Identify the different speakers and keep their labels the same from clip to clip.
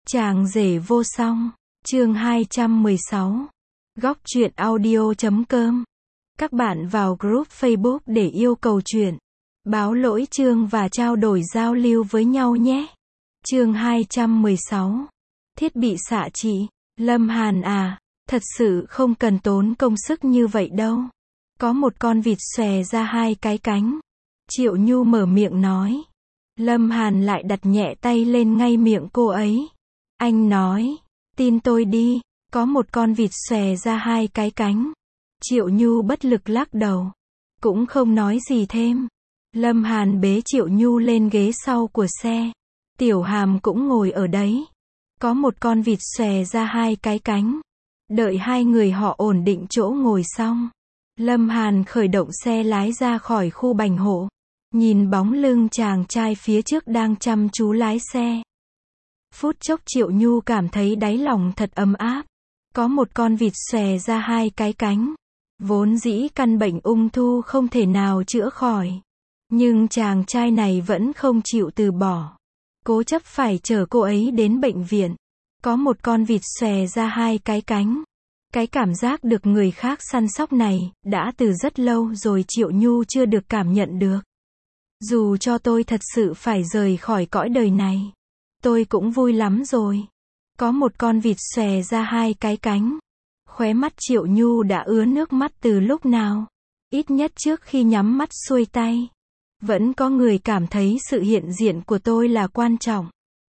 Speaker 1: Chàng rể vô song, chương 216. Góc truyện audio.com. Các bạn vào group Facebook để yêu cầu truyện, báo lỗi chương và trao đổi giao lưu với nhau nhé. Chương 216. Thiết bị xạ trị. Lâm Hàn à, thật sự không cần tốn công sức như vậy đâu. Có một con vịt xòe ra hai cái cánh. Triệu Nhu mở miệng nói. Lâm Hàn lại đặt nhẹ tay lên ngay miệng cô ấy. Anh nói, tin tôi đi, có một con vịt xòe ra hai cái cánh. Triệu Nhu bất lực lắc đầu, cũng không nói gì thêm. Lâm Hàn bế Triệu Nhu lên ghế sau của xe. Tiểu Hàm cũng ngồi ở đấy. Có một con vịt xòe ra hai cái cánh. Đợi hai người họ ổn định chỗ ngồi xong, Lâm Hàn khởi động xe lái ra khỏi khu bành hộ. Nhìn bóng lưng chàng trai phía trước đang chăm chú lái xe. Phút chốc Triệu Nhu cảm thấy đáy lòng thật ấm áp. Có một con vịt xòe ra hai cái cánh. Vốn dĩ căn bệnh ung thư không thể nào chữa khỏi. Nhưng chàng trai này vẫn không chịu từ bỏ. Cố chấp phải chở cô ấy đến bệnh viện. Có một con vịt xòe ra hai cái cánh. Cái cảm giác được người khác săn sóc này, đã từ rất lâu rồi Triệu Nhu chưa được cảm nhận được. Dù cho tôi thật sự phải rời khỏi cõi đời này, tôi cũng vui lắm rồi. Có một con vịt xòe ra hai cái cánh. Khóe mắt Triệu Nhu đã ứa nước mắt từ lúc nào. Ít nhất trước khi nhắm mắt xuôi tay, vẫn có người cảm thấy sự hiện diện của tôi là quan trọng.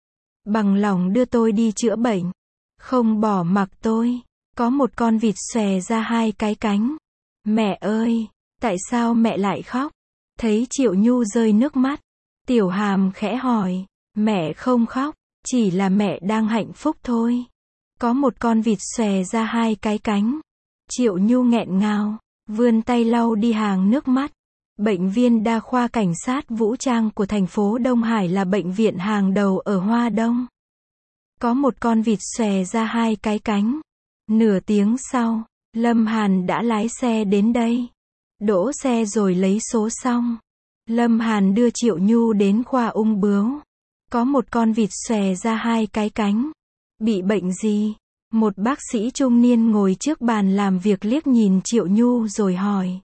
Speaker 1: Bằng lòng đưa tôi đi chữa bệnh, không bỏ mặc tôi. Có một con vịt xòe ra hai cái cánh. Mẹ ơi, tại sao mẹ lại khóc? Thấy Triệu Nhu rơi nước mắt, Tiểu Hàm khẽ hỏi. Mẹ không khóc, chỉ là mẹ đang hạnh phúc thôi. Có một con vịt xòe ra hai cái cánh. Triệu Nhu nghẹn ngào, vươn tay lau đi hàng nước mắt. Bệnh viện Đa khoa Cảnh sát Vũ trang của thành phố Đông Hải là bệnh viện hàng đầu ở Hoa Đông. Có một con vịt xòe ra hai cái cánh. Nửa tiếng sau, Lâm Hàn đã lái xe đến đây. Đỗ xe rồi lấy số xong, Lâm Hàn đưa Triệu Nhu đến khoa ung bướu. Có một con vịt xòe ra hai cái cánh. Bị bệnh gì? Một bác sĩ trung niên ngồi trước bàn làm việc liếc nhìn Triệu Nhu rồi hỏi.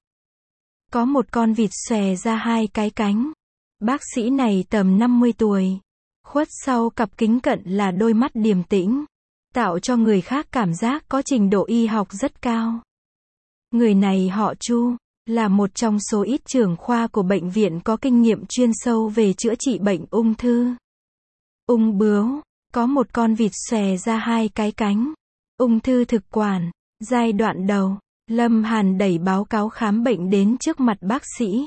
Speaker 1: Có một con vịt xòe ra hai cái cánh. Bác sĩ này tầm 50 tuổi. Khuất sau cặp kính cận là đôi mắt điềm tĩnh, tạo cho người khác cảm giác có trình độ y học rất cao. Người này họ Chu, là một trong số ít trưởng khoa của bệnh viện có kinh nghiệm chuyên sâu về chữa trị bệnh ung thư. Ung bướu, có một con vịt xòe ra hai cái cánh. Ung thư thực quản, giai đoạn đầu. Lâm Hàn đẩy báo cáo khám bệnh đến trước mặt bác sĩ.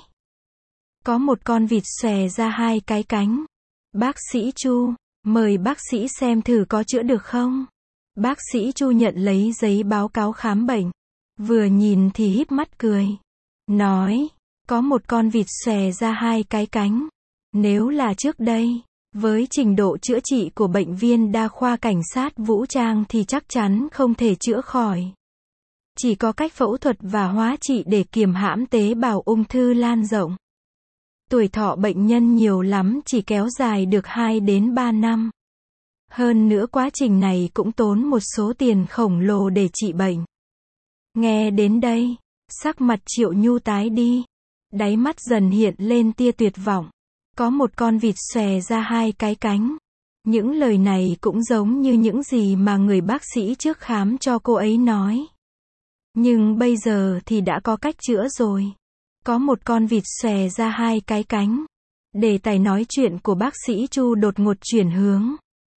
Speaker 1: Có một con vịt xòe ra hai cái cánh. Bác sĩ Chu, mời bác sĩ xem thử có chữa được không? Bác sĩ Chu nhận lấy giấy báo cáo khám bệnh. Vừa nhìn thì híp mắt cười. Nói, có một con vịt xòe ra hai cái cánh. Nếu là trước đây, với trình độ chữa trị của bệnh viện Đa khoa Cảnh sát Vũ trang thì chắc chắn không thể chữa khỏi. Chỉ có cách phẫu thuật và hóa trị để kiềm hãm tế bào ung thư lan rộng. Tuổi thọ bệnh nhân nhiều lắm chỉ kéo dài được 2 đến 3 năm. Hơn nữa quá trình này cũng tốn một số tiền khổng lồ để trị bệnh. Nghe đến đây, sắc mặt Triệu Nhu tái đi. Đáy mắt dần hiện lên tia tuyệt vọng. Có một con vịt xòe ra hai cái cánh. Những lời này cũng giống như những gì mà người bác sĩ trước khám cho cô ấy nói. Nhưng bây giờ thì đã có cách chữa rồi. Có một con vịt xòe ra hai cái cánh. Đề tài nói chuyện của bác sĩ Chu đột ngột chuyển hướng.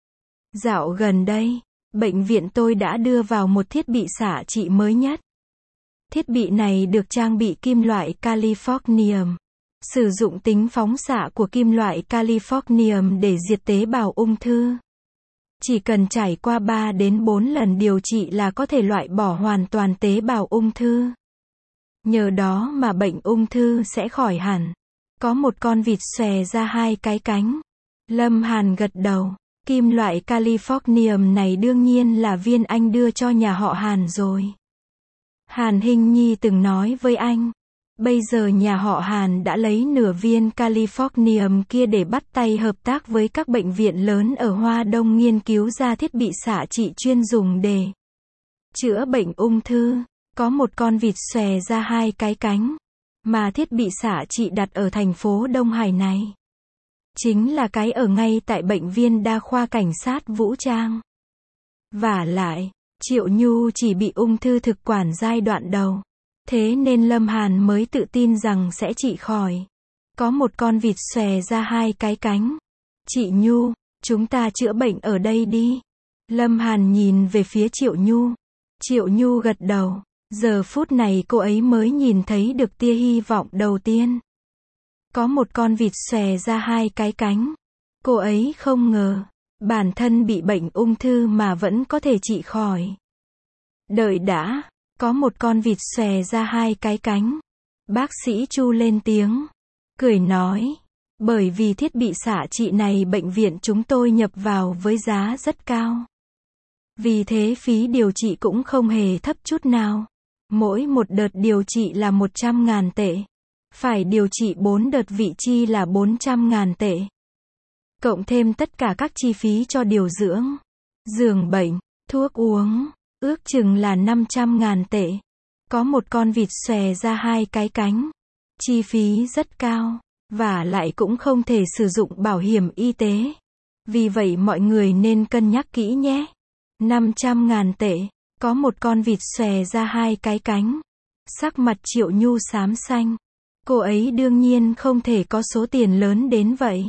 Speaker 1: Dạo gần đây, bệnh viện tôi đã đưa vào một thiết bị xạ trị mới nhất. Thiết bị này được trang bị kim loại Californium. Sử dụng tính phóng xạ của kim loại Californium để diệt tế bào ung thư. Chỉ cần trải qua 3 đến 4 lần điều trị là có thể loại bỏ hoàn toàn tế bào ung thư. Nhờ đó mà bệnh ung thư sẽ khỏi hẳn. Có một con vịt xòe ra hai cái cánh. Lâm Hàn gật đầu. Kim loại Californium này đương nhiên là viên anh đưa cho nhà họ Hàn rồi. Hàn Hinh Nhi từng nói với anh, Bây giờ nhà họ Hàn đã lấy nửa viên Californium kia để bắt tay hợp tác với các bệnh viện lớn ở Hoa Đông nghiên cứu ra thiết bị xạ trị chuyên dùng để chữa bệnh ung thư. Có một con vịt xòe ra hai cái cánh, mà thiết bị xạ trị đặt ở thành phố Đông Hải này chính là cái ở ngay tại bệnh viện đa khoa cảnh sát vũ trang. Vả lại, Triệu Nhu chỉ bị ung thư thực quản giai đoạn đầu. Thế nên Lâm Hàn mới tự tin rằng sẽ trị khỏi. Có một con vịt xòe ra hai cái cánh. Chị Nhu, chúng ta chữa bệnh ở đây đi. Lâm Hàn nhìn về phía Triệu Nhu. Triệu Nhu gật đầu. Giờ phút này cô ấy mới nhìn thấy được tia hy vọng đầu tiên. Có một con vịt xòe ra hai cái cánh. Cô ấy không ngờ, bản thân bị bệnh ung thư mà vẫn có thể trị khỏi. Đợi đã, có một con vịt xòe ra hai cái cánh. Bác sĩ Chu lên tiếng, cười nói, bởi vì thiết bị xạ trị này bệnh viện chúng tôi nhập vào với giá rất cao. Vì thế phí điều trị cũng không hề thấp chút nào. Mỗi một đợt điều trị là 100.000 tệ. Phải điều trị 4 đợt vị chi là 400.000 tệ. Cộng thêm tất cả các chi phí cho điều dưỡng, giường bệnh, thuốc uống, ước chừng là 500.000 tệ. Có một con vịt xòe ra hai cái cánh. Chi phí rất cao, và lại cũng không thể sử dụng bảo hiểm y tế. Vì vậy mọi người nên cân nhắc kỹ nhé. 500.000 tệ, có một con vịt xòe ra hai cái cánh. Sắc mặt Triệu Nhu xám xanh. Cô ấy đương nhiên không thể có số tiền lớn đến vậy.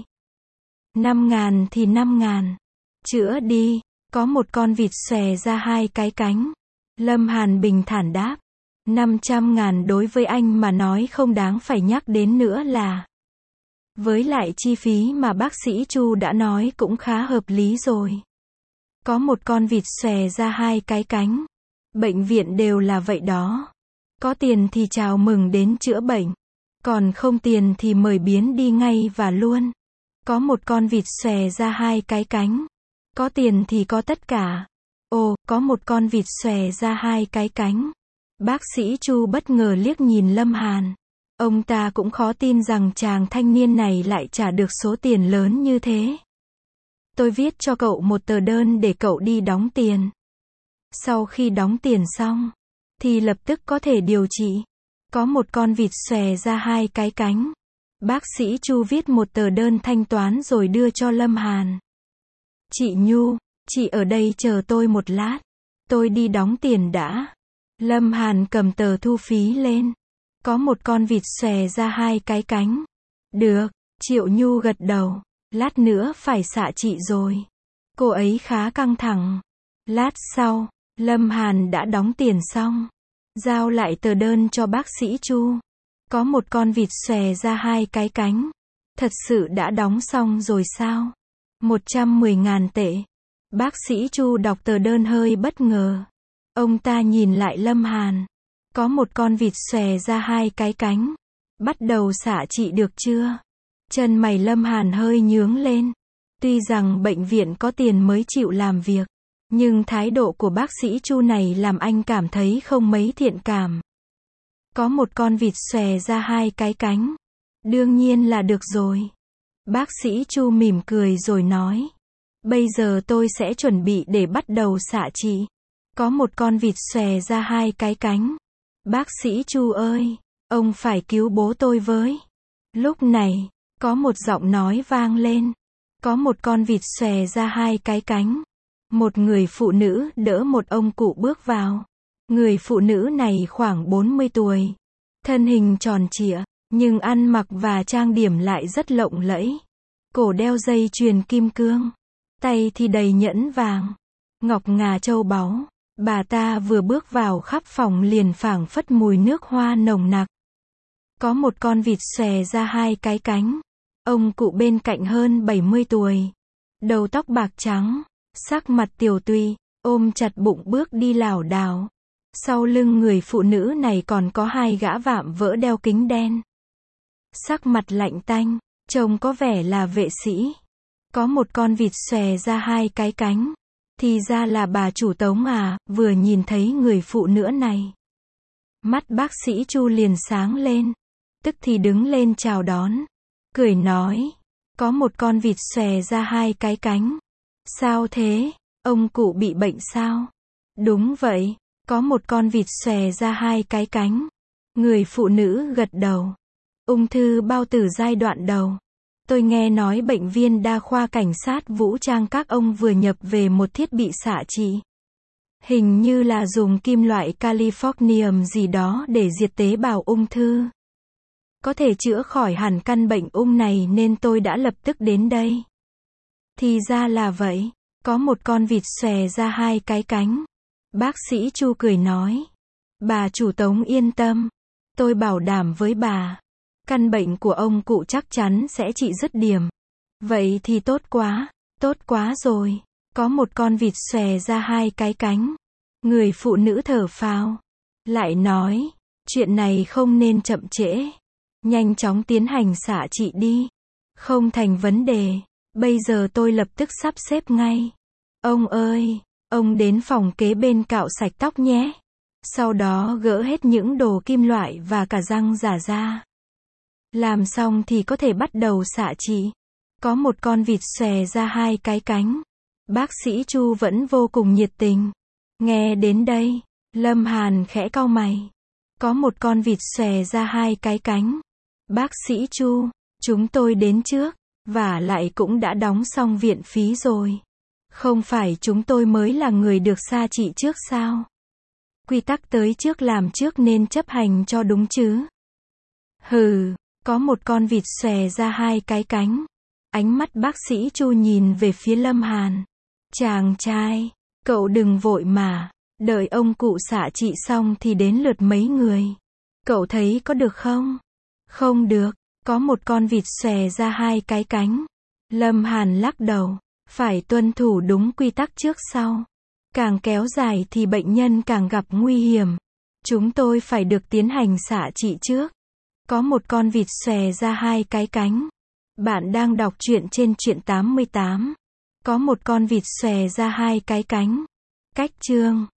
Speaker 1: 5.000 thì 5.000. Chữa đi, có một con vịt xòe ra hai cái cánh. Lâm Hàn bình thản đáp. 500.000 đối với anh mà nói không đáng phải nhắc đến nữa là. Với lại chi phí mà bác sĩ Chu đã nói cũng khá hợp lý rồi. Có một con vịt xòe ra hai cái cánh. Bệnh viện đều là vậy đó. Có tiền thì chào mừng đến chữa bệnh. Còn không tiền thì mời biến đi ngay và luôn. Có một con vịt xòe ra hai cái cánh. Có tiền thì có tất cả. Ồ, có một con vịt xòe ra hai cái cánh. Bác sĩ Chu bất ngờ liếc nhìn Lâm Hàn. Ông ta cũng khó tin rằng chàng thanh niên này lại trả được số tiền lớn như thế. Tôi viết cho cậu một tờ đơn để cậu đi đóng tiền. Sau khi đóng tiền xong, thì lập tức có thể điều trị. Có một con vịt xòe ra hai cái cánh. Bác sĩ Chu viết một tờ đơn thanh toán rồi đưa cho Lâm Hàn. Chị Nhu, chị ở đây chờ tôi một lát. Tôi đi đóng tiền đã. Lâm Hàn cầm tờ thu phí lên. Có một con vịt xòe ra hai cái cánh. Được, Triệu Nhu gật đầu. Lát nữa phải xạ trị rồi. Cô ấy khá căng thẳng. Lát sau, Lâm Hàn đã đóng tiền xong. Giao lại tờ đơn cho bác sĩ Chu. Có một con vịt xòe ra hai cái cánh. Thật sự đã đóng xong rồi sao? 110.000 tệ. Bác sĩ Chu đọc tờ đơn hơi bất ngờ. Ông ta nhìn lại Lâm Hàn. Có một con vịt xòe ra hai cái cánh. Bắt đầu xạ trị được chưa? Chân mày Lâm Hàn hơi nhướng lên. Tuy rằng bệnh viện có tiền mới chịu làm việc, nhưng thái độ của bác sĩ Chu này làm anh cảm thấy không mấy thiện cảm. Có một con vịt xòe ra hai cái cánh. Đương nhiên là được rồi. Bác sĩ Chu mỉm cười rồi nói. Bây giờ tôi sẽ chuẩn bị để bắt đầu xạ trị. Có một con vịt xòe ra hai cái cánh. Bác sĩ Chu ơi, ông phải cứu bố tôi với. Lúc này, có một giọng nói vang lên. Có một con vịt xòe ra hai cái cánh. Một người phụ nữ đỡ một ông cụ bước vào. Người phụ nữ này khoảng 40 tuổi. Thân hình tròn trịa, nhưng ăn mặc và trang điểm lại rất lộng lẫy. Cổ đeo dây chuyền kim cương. Tay thì đầy nhẫn vàng, ngọc ngà châu báu. Bà ta vừa bước vào khắp phòng liền phảng phất mùi nước hoa nồng nặc. Có một con vịt xòe ra hai cái cánh. Ông cụ bên cạnh hơn 70 tuổi. Đầu tóc bạc trắng, sắc mặt tiều tụy, ôm chặt bụng bước đi lảo đảo. Sau lưng người phụ nữ này còn có hai gã vạm vỡ đeo kính đen. Sắc mặt lạnh tanh, trông có vẻ là vệ sĩ. Có một con vịt xòe ra hai cái cánh. Thì ra là bà chủ Tống à, vừa nhìn thấy người phụ nữ này. Mắt bác sĩ Chu liền sáng lên. Tức thì đứng lên chào đón. Cười nói. Có một con vịt xòe ra hai cái cánh. Sao thế? Ông cụ bị bệnh sao? Đúng vậy. Có một con vịt xòe ra hai cái cánh. Người phụ nữ gật đầu. Ung thư bao tử giai đoạn đầu. Tôi nghe nói bệnh viện đa khoa cảnh sát vũ trang các ông vừa nhập về một thiết bị xạ trị. Hình như là dùng kim loại Californium gì đó để diệt tế bào ung thư. Có thể chữa khỏi hẳn căn bệnh ung này nên tôi đã lập tức đến đây. Thì ra là vậy. Có một con vịt xòe ra hai cái cánh. Bác sĩ Chu cười nói. Bà chủ Tống yên tâm. Tôi bảo đảm với bà. Căn bệnh của ông cụ chắc chắn sẽ trị dứt điểm. Vậy thì tốt quá rồi. Có một con vịt xòe ra hai cái cánh. Người phụ nữ thở phào. Lại nói, chuyện này không nên chậm trễ. Nhanh chóng tiến hành xạ trị đi. Không thành vấn đề. Bây giờ tôi lập tức sắp xếp ngay. Ông ơi, ông đến phòng kế bên cạo sạch tóc nhé. Sau đó gỡ hết những đồ kim loại và cả răng giả ra. Làm xong thì có thể bắt đầu xạ trị. Có một con vịt xòe ra hai cái cánh. Bác sĩ Chu vẫn vô cùng nhiệt tình. Nghe đến đây, Lâm Hàn khẽ cau mày. Có một con vịt xòe ra hai cái cánh. Bác sĩ Chu, chúng tôi đến trước, và lại cũng đã đóng xong viện phí rồi. Không phải chúng tôi mới là người được xạ trị trước sao? Quy tắc tới trước làm trước nên chấp hành cho đúng chứ. Hừ, có một con vịt xòe ra hai cái cánh. Ánh mắt bác sĩ Chu nhìn về phía Lâm Hàn. Chàng trai, cậu đừng vội mà. Đợi ông cụ xạ trị xong thì đến lượt mấy người. Cậu thấy có được không? Không được, có một con vịt xòe ra hai cái cánh. Lâm Hàn lắc đầu. Phải tuân thủ đúng quy tắc trước sau. Càng kéo dài thì bệnh nhân càng gặp nguy hiểm. Chúng tôi phải được tiến hành xạ trị trước. Có một con vịt xòe ra hai cái cánh. Bạn đang đọc truyện trên truyện 88. Có một con vịt xòe ra hai cái cánh. Cách chương